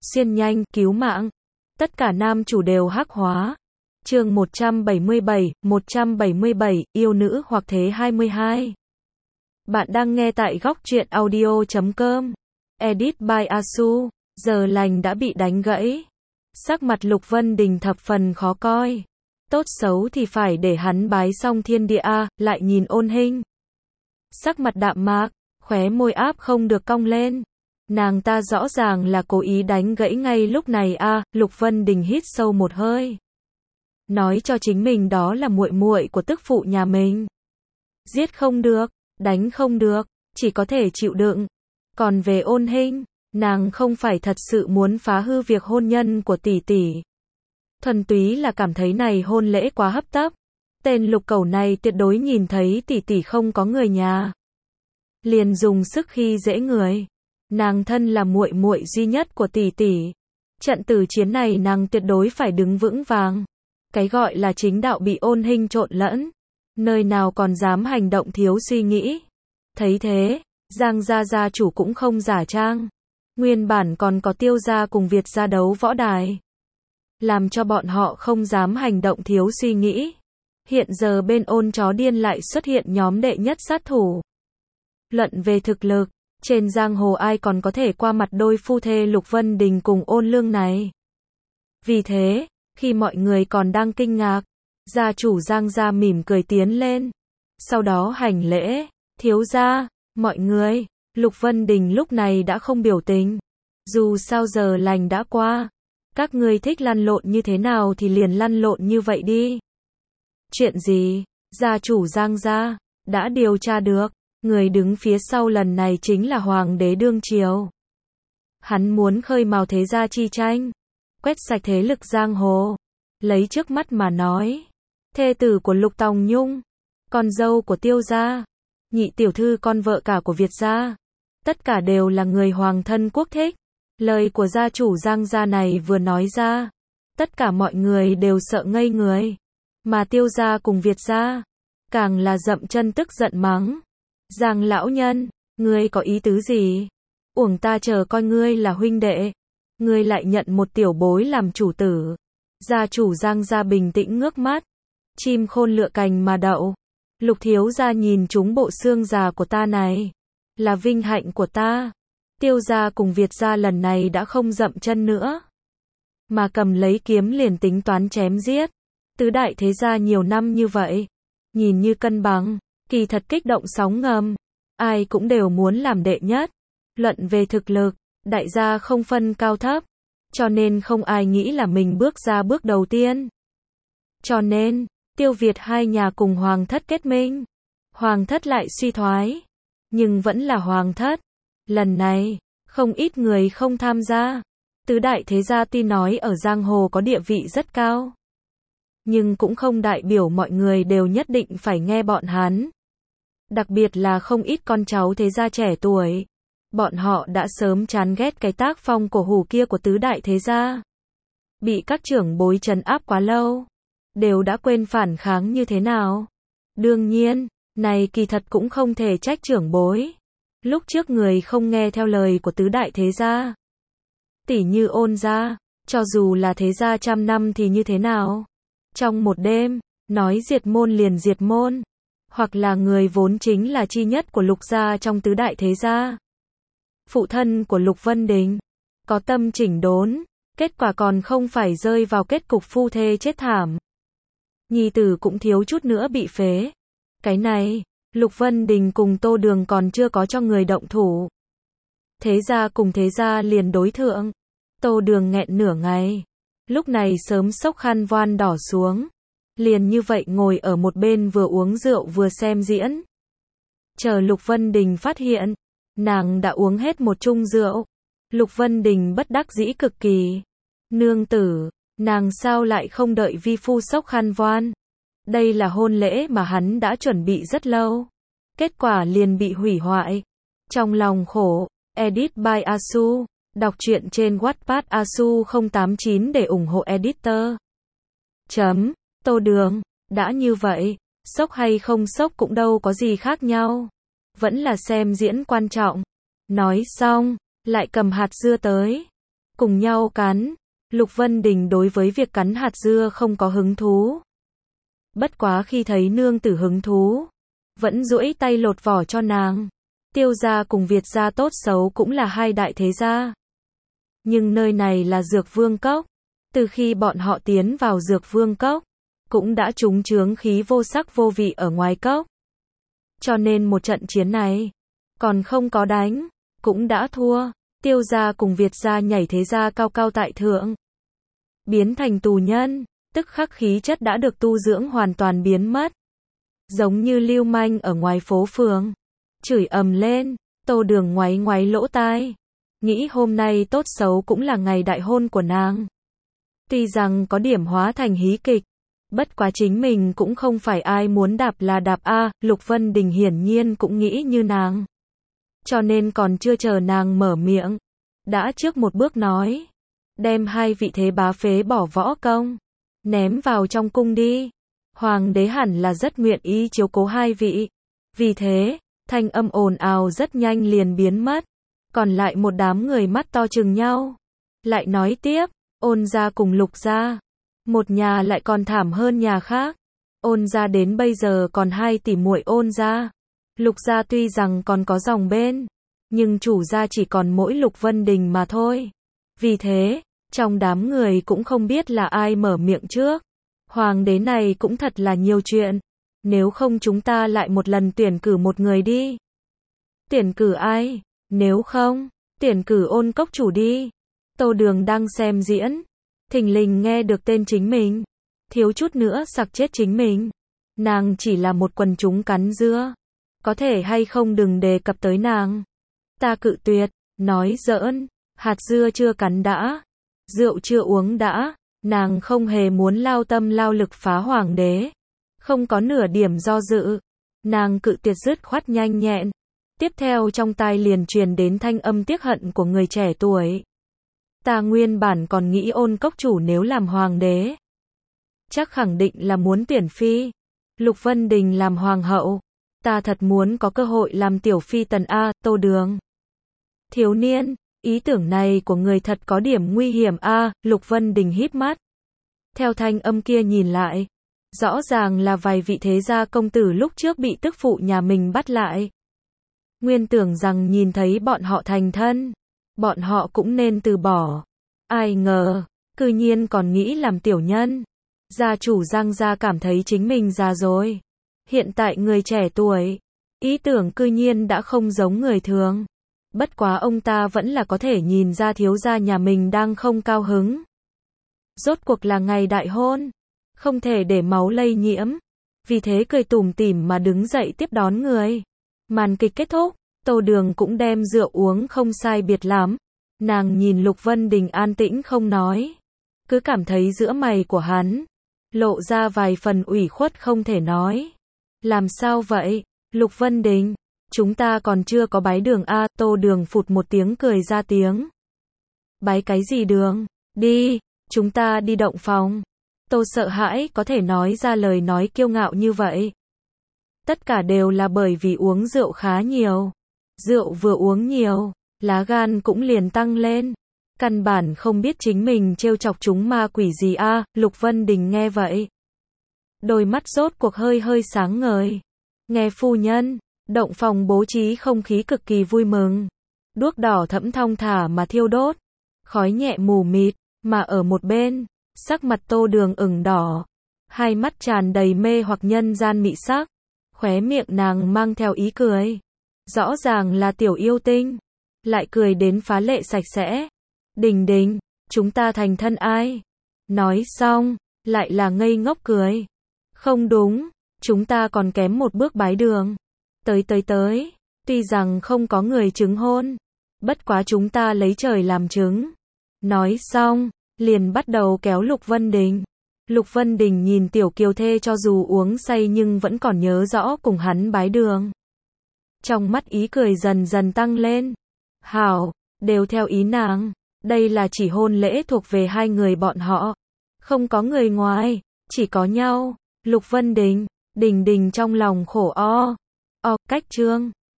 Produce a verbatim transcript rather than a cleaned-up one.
xuyên nhanh, cứu mạng. Tất cả nam chủ đều hắc hóa. Chương một trăm bảy mươi bảy, một trăm bảy mươi bảy, yêu nữ hoặc thế hai mươi hai. Bạn đang nghe tại góc truyện audio chấm com. Edit by Asu. Giờ lành đã bị đánh gãy. Sắc mặt Lục Vân Đình thập phần khó coi. Tốt xấu thì phải để hắn bái xong thiên địa a, lại nhìn Ôn Hinh. Sắc mặt đạm mạc, khóe môi áp không được cong lên. Nàng ta rõ ràng là cố ý đánh gãy ngay lúc này a, Lục Vân Đình hít sâu một hơi. Nói cho chính mình đó là muội muội của tức phụ nhà mình. Giết không được, đánh không được, chỉ có thể chịu đựng. Còn về Ôn Hinh, nàng không phải thật sự muốn phá hư việc hôn nhân của tỷ tỷ. Thuần túy là cảm thấy này hôn lễ quá hấp tấp. Tên Lục Cẩu này tuyệt đối nhìn thấy tỷ tỷ không có người nhà, liền dùng sức khi dễ người. Nàng thân là muội muội duy nhất của tỷ tỷ. Trận tử chiến này nàng tuyệt đối phải đứng vững vàng. Cái gọi là chính đạo bị Ôn Hinh trộn lẫn, nơi nào còn dám hành động thiếu suy nghĩ. Thấy thế, Giang gia gia chủ cũng không giả trang. Nguyên bản còn có Tiêu gia cùng Việt gia đấu võ đài, làm cho bọn họ không dám hành động thiếu suy nghĩ. Hiện giờ bên Ôn chó điên lại xuất hiện nhóm đệ nhất sát thủ. Luận về thực lực, trên giang hồ ai còn có thể qua mặt đôi phu thê Lục Vân Đình cùng Ôn Lương này. Vì thế, khi mọi người còn đang kinh ngạc, gia chủ Giang gia mỉm cười tiến lên. Sau đó hành lễ, thiếu gia, mọi người. Lục Vân Đình lúc này đã không biểu tình. Dù sao giờ lành đã qua. Các ngươi thích lăn lộn như thế nào thì liền lăn lộn như vậy đi. Chuyện gì? Gia chủ Giang gia đã điều tra được. Người đứng phía sau lần này chính là Hoàng đế đương triều. Hắn muốn khơi mào thế gia chi tranh, quét sạch thế lực giang hồ. Lấy trước mắt mà nói, thê tử của Lục Tòng Nhung, con dâu của Tiêu gia, nhị tiểu thư con vợ cả của Việt gia, tất cả đều là người hoàng thân quốc thích. Lời của gia chủ Giang gia này vừa nói ra, tất cả mọi người đều sợ ngây người. Mà Tiêu gia cùng Việt gia, càng là dậm chân tức giận mắng. Giang lão nhân, ngươi có ý tứ gì? Uổng ta chờ coi ngươi là huynh đệ, ngươi lại nhận một tiểu bối làm chủ tử. Gia chủ Giang gia bình tĩnh ngước mắt. Chim khôn lựa cành mà đậu. Lục thiếu gia nhìn chúng bộ xương già của ta này, là vinh hạnh của ta. Tiêu gia cùng Việt gia lần này đã không dậm chân nữa, mà cầm lấy kiếm liền tính toán chém giết. Tứ đại thế gia nhiều năm như vậy, nhìn như cân bằng, kỳ thật kích động sóng ngầm. Ai cũng đều muốn làm đệ nhất. Luận về thực lực, đại gia không phân cao thấp, cho nên không ai nghĩ là mình bước ra bước đầu tiên. Cho nên, Tiêu Việt hai nhà cùng Hoàng thất kết minh. Hoàng thất lại suy thoái, nhưng vẫn là Hoàng thất. Lần này, không ít người không tham gia. Tứ đại thế gia tuy nói ở giang hồ có địa vị rất cao, nhưng cũng không đại biểu mọi người đều nhất định phải nghe bọn hắn. Đặc biệt là không ít con cháu thế gia trẻ tuổi. Bọn họ đã sớm chán ghét cái tác phong cổ hủ kia của tứ đại thế gia. Bị các trưởng bối trấn áp quá lâu, đều đã quên phản kháng như thế nào. Đương nhiên, này kỳ thật cũng không thể trách trưởng bối. Lúc trước người không nghe theo lời của tứ đại thế gia, tỉ như Ôn gia, cho dù là thế gia trăm năm thì như thế nào? Trong một đêm, nói diệt môn liền diệt môn. Hoặc là người vốn chính là chi nhất của Lục gia trong tứ đại thế gia. Phụ thân của Lục Vân Đình, có tâm chỉnh đốn, kết quả còn không phải rơi vào kết cục phu thê chết thảm. Nhi tử cũng thiếu chút nữa bị phế. Cái này, Lục Vân Đình cùng Tô Đường còn chưa có cho người động thủ. Thế gia cùng thế gia liền đối thượng. Tô Đường nghẹn nửa ngày, lúc này sớm xốc khăn voan đỏ xuống. Liền như vậy ngồi ở một bên vừa uống rượu vừa xem diễn. Chờ Lục Vân Đình phát hiện, nàng đã uống hết một chung rượu. Lục Vân Đình bất đắc dĩ cực kỳ. Nương tử, nàng sao lại không đợi vi phu xốc khăn voan? Đây là hôn lễ mà hắn đã chuẩn bị rất lâu. Kết quả liền bị hủy hoại. Trong lòng khổ. Edit by Asu. Đọc truyện trên Wattpad Asu không tám chín để ủng hộ editor. Chấm. Tô Đường, đã như vậy, sốc hay không sốc cũng đâu có gì khác nhau. Vẫn là xem diễn quan trọng. Nói xong, lại cầm hạt dưa tới. cùng nhau cắn. Lục Vân Đình đối với việc cắn hạt dưa không có hứng thú. Bất quá khi thấy nương tử hứng thú, vẫn duỗi tay lột vỏ cho nàng. Tiêu gia cùng Việt gia tốt xấu cũng là hai đại thế gia. Nhưng nơi này là Dược Vương Cốc. Từ khi bọn họ tiến vào Dược Vương Cốc, cũng đã trúng chướng khí vô sắc vô vị ở ngoài cốc. Cho nên một trận chiến này, còn không có đánh, cũng đã thua. Tiêu gia cùng Việt gia nhảy thế gia cao cao tại thượng, biến thành tù nhân, tức khắc khí chất đã được tu dưỡng hoàn toàn biến mất. Giống như lưu manh ở ngoài phố phường, chửi ầm lên. Tô Đường ngoáy ngoáy lỗ tai, nghĩ hôm nay tốt xấu cũng là ngày đại hôn của nàng. Tuy rằng có điểm hóa thành hí kịch, bất quá chính mình cũng không phải ai muốn đạp là đạp a. Lục Vân Đình hiển nhiên cũng nghĩ như nàng, cho nên còn chưa chờ nàng mở miệng, đã trước một bước nói, đem hai vị thế bá phế bỏ võ công, ném vào trong cung đi. Hoàng đế hẳn là rất nguyện ý chiếu cố hai vị. Vì thế, thanh âm ồn ào rất nhanh liền biến mất, còn lại một đám người mắt to chừng nhau. Lại nói tiếp, Ôn gia cùng Lục gia, một nhà lại còn thảm hơn nhà khác. Ôn gia đến bây giờ còn hai tỷ muội Ôn gia. Lục gia tuy rằng còn có dòng bên, nhưng chủ gia chỉ còn mỗi Lục Vân Đình mà thôi. Vì thế, trong đám người cũng không biết là ai mở miệng trước. Hoàng đế này cũng thật là nhiều chuyện. Nếu không chúng ta lại một lần tuyển cử một người đi. Tuyển cử ai? Nếu không, tuyển cử Ôn cốc chủ đi. Tô Đường đang xem diễn, thình lình nghe được tên chính mình, thiếu chút nữa sặc chết chính mình. Nàng chỉ là một quần chúng cắn dưa, có thể hay không đừng đề cập tới nàng. Ta cự tuyệt, nói giỡn, hạt dưa chưa cắn đã, rượu chưa uống đã. Nàng không hề muốn lao tâm lao lực phá hoàng đế, không có nửa điểm do dự. Nàng cự tuyệt dứt khoát nhanh nhẹn. Tiếp theo trong tai liền truyền đến thanh âm tiếc hận của người trẻ tuổi. Ta nguyên bản còn nghĩ Ôn cốc chủ nếu làm hoàng đế, chắc khẳng định là muốn tuyển phi Lục Vân Đình làm hoàng hậu. Ta thật muốn có cơ hội làm tiểu phi tần a. Tô Đường, thiếu niên, ý tưởng này của người thật có điểm nguy hiểm a. Lục Vân Đình híp mắt, theo thanh âm kia nhìn lại, rõ ràng là vài vị thế gia công tử lúc trước bị tức phụ nhà mình bắt lại. Nguyên tưởng rằng nhìn thấy bọn họ thành thân, bọn họ cũng nên từ bỏ. Ai ngờ, cư nhiên còn nghĩ làm tiểu nhân. Gia chủ Giang gia cảm thấy chính mình già rồi. Hiện tại người trẻ tuổi, ý tưởng cư nhiên đã không giống người thường. Bất quá ông ta vẫn là có thể nhìn ra thiếu gia nhà mình đang không cao hứng. Rốt cuộc là ngày đại hôn, không thể để máu lây nhiễm. Vì thế cười tủm tỉm mà đứng dậy tiếp đón người. Màn kịch kết thúc, Tô Đường cũng đem rượu uống không sai biệt lắm. Nàng nhìn Lục Vân Đình an tĩnh không nói, cứ cảm thấy giữa mày của hắn lộ ra vài phần ủy khuất không thể nói. Làm sao vậy, Lục Vân Đình? Chúng ta còn chưa có bái đường a. Tô Đường phụt một tiếng cười ra tiếng. Bái cái gì đường? Đi, chúng ta đi động phòng. Tô sợ hãi có thể nói ra lời nói kiêu ngạo như vậy. Tất cả đều là bởi vì uống rượu khá nhiều. Rượu vừa uống nhiều, lá gan cũng liền tăng lên. Căn bản không biết chính mình trêu chọc chúng ma quỷ gì a. Lục Vân Đình nghe vậy, đôi mắt rốt cuộc hơi hơi sáng ngời. Nghe phu nhân, động phòng bố trí không khí cực kỳ vui mừng. Đuốc đỏ thẫm thong thả mà thiêu đốt, khói nhẹ mù mịt, mà ở một bên, sắc mặt Tô Đường ửng đỏ, hai mắt tràn đầy mê hoặc nhân gian mị sắc, khóe miệng nàng mang theo ý cười. Rõ ràng là tiểu yêu tinh, lại cười đến phá lệ sạch sẽ. Đình Đình, chúng ta thành thân ai? Nói xong, lại là ngây ngốc cười. Không đúng, chúng ta còn kém một bước bái đường. Tới tới tới, tuy rằng không có người chứng hôn, bất quá chúng ta lấy trời làm chứng. Nói xong, liền bắt đầu kéo Lục Vân Đình. Lục Vân Đình nhìn tiểu kiều thê cho dù uống say nhưng vẫn còn nhớ rõ cùng hắn bái đường. Trong mắt ý cười dần dần tăng lên. Hảo, đều theo ý nàng. Đây là chỉ hôn lễ thuộc về hai người bọn họ. Không có người ngoài, chỉ có nhau. Lục Vân Đình, Đình Đình trong lòng khổ o. O, cách chương.